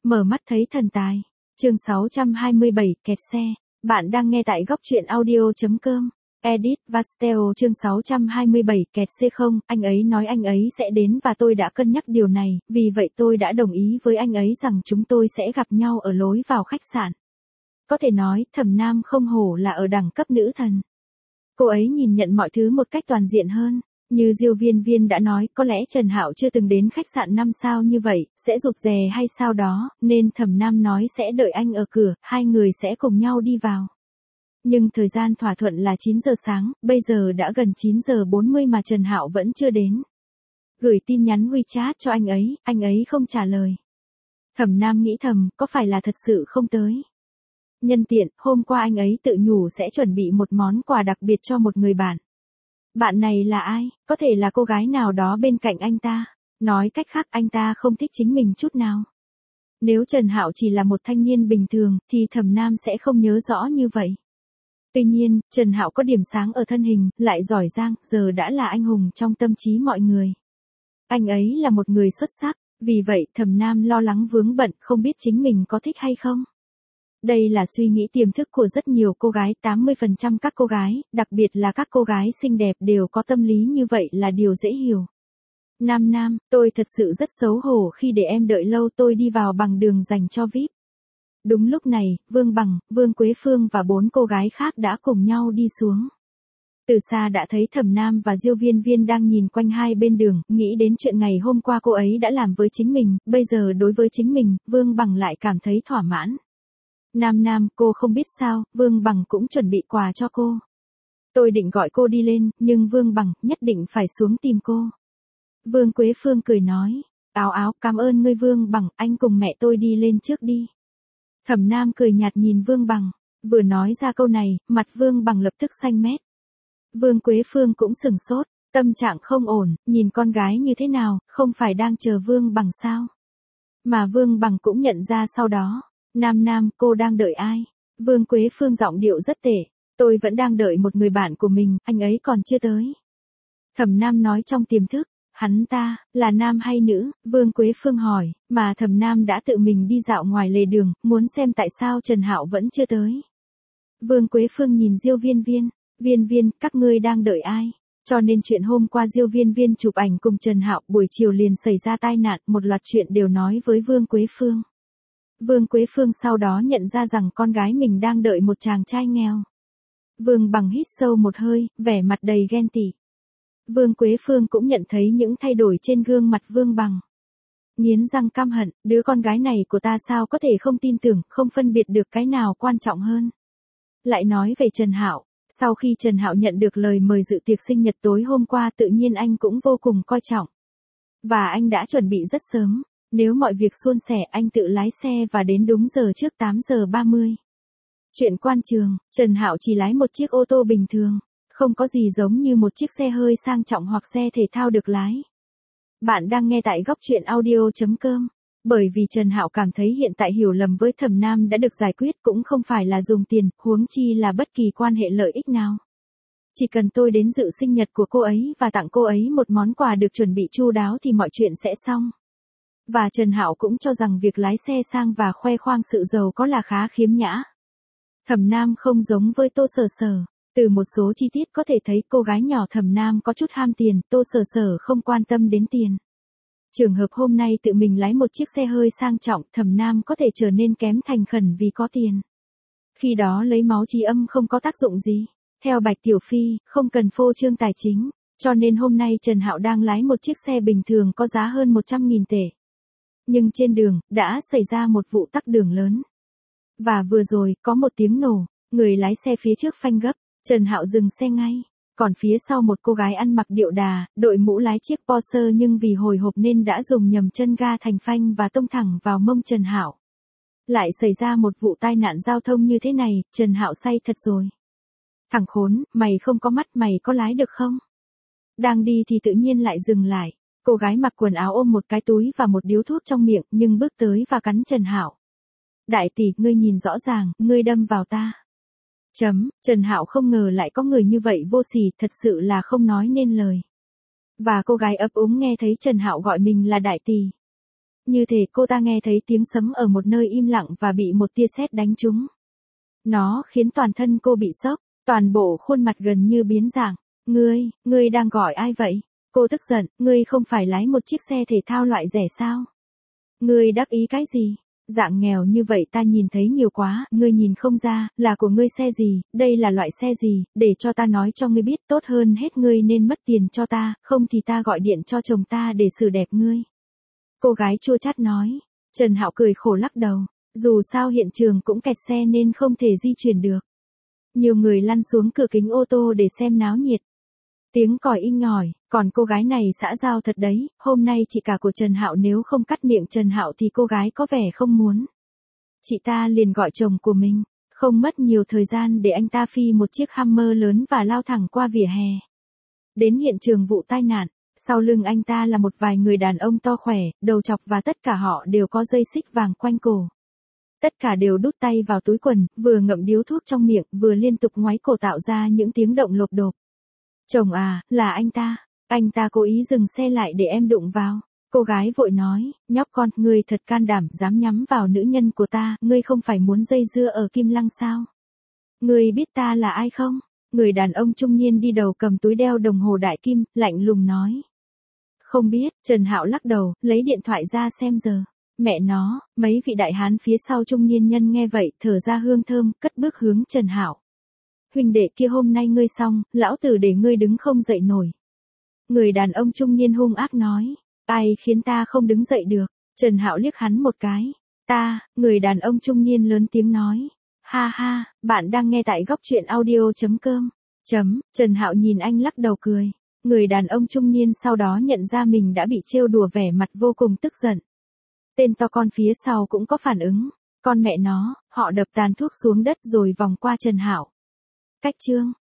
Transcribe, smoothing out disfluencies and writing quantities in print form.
Mở mắt thấy thần tài. Chương 627, kẹt xe. Bạn đang nghe tại góc truyện audio.com. Edit Vasteo chương 627, kẹt xe không, anh ấy nói anh ấy sẽ đến và tôi đã cân nhắc điều này, vì vậy tôi đã đồng ý với anh ấy rằng chúng tôi sẽ gặp nhau ở lối vào khách sạn. Có thể nói, Thẩm Nam không hổ là ở đẳng cấp nữ thần. Cô ấy nhìn nhận mọi thứ một cách toàn diện hơn. Như Diêu Viên Viên đã nói, có lẽ Trần Hạo chưa từng đến khách sạn 5 sao như vậy, sẽ rụt rè hay sao đó, nên Thẩm Nam nói sẽ đợi anh ở cửa, hai người sẽ cùng nhau đi vào. Nhưng thời gian thỏa thuận là 9 giờ sáng, bây giờ đã gần 9 giờ 40 mà Trần Hạo vẫn chưa đến. Gửi tin nhắn WeChat cho anh ấy không trả lời. Thẩm Nam nghĩ thầm, có phải là thật sự không tới? Nhân tiện, hôm qua anh ấy tự nhủ sẽ chuẩn bị một món quà đặc biệt cho một người bạn. Bạn này là ai? Có thể là cô gái nào đó bên cạnh anh ta. Nói cách khác anh ta không thích chính mình chút nào. Nếu Trần Hạo chỉ là một thanh niên bình thường, thì Thẩm Nam sẽ không nhớ rõ như vậy. Tuy nhiên, Trần Hạo có điểm sáng ở thân hình, lại giỏi giang, giờ đã là anh hùng trong tâm trí mọi người. Anh ấy là một người xuất sắc, vì vậy Thẩm Nam lo lắng vướng bận, không biết chính mình có thích hay không. Đây là suy nghĩ tiềm thức của rất nhiều cô gái, 80% các cô gái, đặc biệt là các cô gái xinh đẹp đều có tâm lý như vậy là điều dễ hiểu. Nam, tôi thật sự rất xấu hổ khi để em đợi lâu, tôi đi vào bằng đường dành cho VIP. Đúng lúc này, Vương Bằng, Vương Quế Phương và 4 cô gái khác đã cùng nhau đi xuống. Từ xa đã thấy Thẩm Nam và Diêu Viên Viên đang nhìn quanh hai bên đường, nghĩ đến chuyện ngày hôm qua cô ấy đã làm với chính mình, bây giờ đối với chính mình, Vương Bằng lại cảm thấy thỏa mãn. Nam, cô không biết sao, Vương Bằng cũng chuẩn bị quà cho cô. Tôi định gọi cô đi lên, nhưng Vương Bằng nhất định phải xuống tìm cô. Vương Quế Phương cười nói, áo, cảm ơn ngươi Vương Bằng, anh cùng mẹ tôi đi lên trước đi. Thẩm Nam cười nhạt nhìn Vương Bằng, vừa nói ra câu này, mặt Vương Bằng lập tức xanh mét. Vương Quế Phương cũng sửng sốt, tâm trạng không ổn, nhìn con gái như thế nào, không phải đang chờ Vương Bằng sao? Mà Vương Bằng cũng nhận ra sau đó. Nam, cô đang đợi ai? Vương Quế Phương giọng điệu rất tệ. Tôi vẫn đang đợi một người bạn của mình, anh ấy còn chưa tới. Thẩm Nam nói trong tiềm thức, hắn ta, là nam hay nữ? Vương Quế Phương hỏi, mà Thẩm Nam đã tự mình đi dạo ngoài lề đường, muốn xem tại sao Trần Hạo vẫn chưa tới. Vương Quế Phương nhìn Diêu Viên Viên, các ngươi đang đợi ai? Cho nên chuyện hôm qua Diêu Viên Viên chụp ảnh cùng Trần Hạo, buổi chiều liền xảy ra tai nạn, một loạt chuyện đều nói với Vương Quế Phương. Vương Quế Phương sau đó nhận ra rằng con gái mình đang đợi một chàng trai nghèo. Vương Bằng hít sâu một hơi, vẻ mặt đầy ghen tị. Vương Quế Phương cũng nhận thấy những thay đổi trên gương mặt Vương Bằng. Nghiến răng căm hận, đứa con gái này của ta sao có thể không tin tưởng, không phân biệt được cái nào quan trọng hơn. Lại nói về Trần Hạo, sau khi Trần Hạo nhận được lời mời dự tiệc sinh nhật tối hôm qua tự nhiên anh cũng vô cùng coi trọng. Và anh đã chuẩn bị rất sớm. Nếu mọi việc suôn sẻ anh tự lái xe và đến đúng giờ trước 8 giờ 30. Chuyện quan trường, Trần Hạo chỉ lái một chiếc ô tô bình thường, không có gì giống như một chiếc xe hơi sang trọng hoặc xe thể thao được lái. Bạn đang nghe tại góc truyện audio.com. Bởi vì Trần Hạo cảm thấy hiện tại hiểu lầm với Thẩm Nam đã được giải quyết cũng không phải là dùng tiền, huống chi là bất kỳ quan hệ lợi ích nào. Chỉ cần tôi đến dự sinh nhật của cô ấy và tặng cô ấy một món quà được chuẩn bị chu đáo thì mọi chuyện sẽ xong. Và Trần Hạo cũng cho rằng việc lái xe sang và khoe khoang sự giàu có là khá khiếm nhã. Thẩm Nam không giống với Tô Sở Sở. Từ một số chi tiết có thể thấy cô gái nhỏ Thẩm Nam có chút ham tiền, Tô Sở Sở không quan tâm đến tiền. Trường hợp hôm nay tự mình lái một chiếc xe hơi sang trọng, Thẩm Nam có thể trở nên kém thành khẩn vì có tiền. Khi đó lấy máu trí âm không có tác dụng gì. Theo Bạch Tiểu Phi, không cần phô trương tài chính. Cho nên hôm nay Trần Hạo đang lái một chiếc xe bình thường có giá hơn 100.000 tệ. Nhưng trên đường, đã xảy ra một vụ tắc đường lớn. Và vừa rồi, có một tiếng nổ, người lái xe phía trước phanh gấp, Trần Hạo dừng xe ngay. Còn phía sau một cô gái ăn mặc điệu đà, đội mũ lái chiếc Porsche nhưng vì hồi hộp nên đã dùng nhầm chân ga thành phanh và tông thẳng vào mông Trần Hạo. Lại xảy ra một vụ tai nạn giao thông như thế này, Trần Hạo say thật rồi. Thằng khốn, mày không có mắt, mày có lái được không? Đang đi thì tự nhiên lại dừng lại. Cô gái mặc quần áo ôm một cái túi và một điếu thuốc trong miệng, nhưng bước tới và cắn Trần Hạo. Đại tỷ, ngươi nhìn rõ ràng, ngươi đâm vào ta. Trần Hạo không ngờ lại có người như vậy vô sỉ, thật sự là không nói nên lời. Và cô gái ấp úng nghe thấy Trần Hạo gọi mình là đại tỷ. như thể cô ta nghe thấy tiếng sấm ở một nơi im lặng và bị một tia sét đánh trúng. Nó khiến toàn thân cô bị sốc, toàn bộ khuôn mặt gần như biến dạng. Ngươi đang gọi ai vậy? Cô tức giận, ngươi không phải lái một chiếc xe thể thao loại rẻ sao? Ngươi đắc ý cái gì? Dạng nghèo như vậy ta nhìn thấy nhiều quá, ngươi nhìn không ra, là của ngươi xe gì, đây là loại xe gì, để cho ta nói cho ngươi biết, tốt hơn hết ngươi nên mất tiền cho ta, không thì ta gọi điện cho chồng ta để xử đẹp ngươi. Cô gái chua chát nói. Trần Hạo cười khổ lắc đầu, dù sao hiện trường cũng kẹt xe nên không thể di chuyển được. Nhiều người lăn xuống cửa kính ô tô để xem náo nhiệt. Tiếng còi inh ỏi, còn cô gái này xã giao thật đấy, hôm nay chị cả của Trần Hạo nếu không cắt miệng Trần Hạo thì cô gái có vẻ không muốn. Chị ta liền gọi chồng của mình, không mất nhiều thời gian để anh ta phi một chiếc Hummer lớn và lao thẳng qua vỉa hè. Đến hiện trường vụ tai nạn, sau lưng anh ta là một vài người đàn ông to khỏe, đầu trọc và tất cả họ đều có dây xích vàng quanh cổ. Tất cả đều đút tay vào túi quần, vừa ngậm điếu thuốc trong miệng, vừa liên tục ngoáy cổ tạo ra những tiếng động lộp độp. Chồng à, là anh ta cố ý dừng xe lại để em đụng vào. Cô gái vội nói, nhóc con, ngươi thật can đảm, dám nhắm vào nữ nhân của ta, ngươi không phải muốn dây dưa ở Kim Lăng sao? Ngươi biết ta là ai không? Người đàn ông trung niên đi đầu cầm túi đeo đồng hồ đại kim, lạnh lùng nói. Không biết, Trần Hạo lắc đầu, lấy điện thoại ra xem giờ. Mẹ nó, mấy vị đại hán phía sau trung niên nhân nghe vậy, thở ra hương thơm, cất bước hướng Trần Hạo. Huynh đệ kia, hôm nay ngươi xong, lão tử để ngươi đứng không dậy nổi. Người đàn ông trung niên hung ác nói, ai khiến ta không đứng dậy được? Trần Hạo liếc hắn một cái. Người đàn ông trung niên lớn tiếng nói. Ha ha, bạn đang nghe tại góc truyện audio.com. Trần Hạo nhìn anh lắc đầu cười. Người đàn ông trung niên sau đó nhận ra mình đã bị trêu đùa, vẻ mặt vô cùng tức giận. Tên to con phía sau cũng có phản ứng. Con mẹ nó, họ đập tàn thuốc xuống đất rồi vòng qua Trần Hạo. Cách chương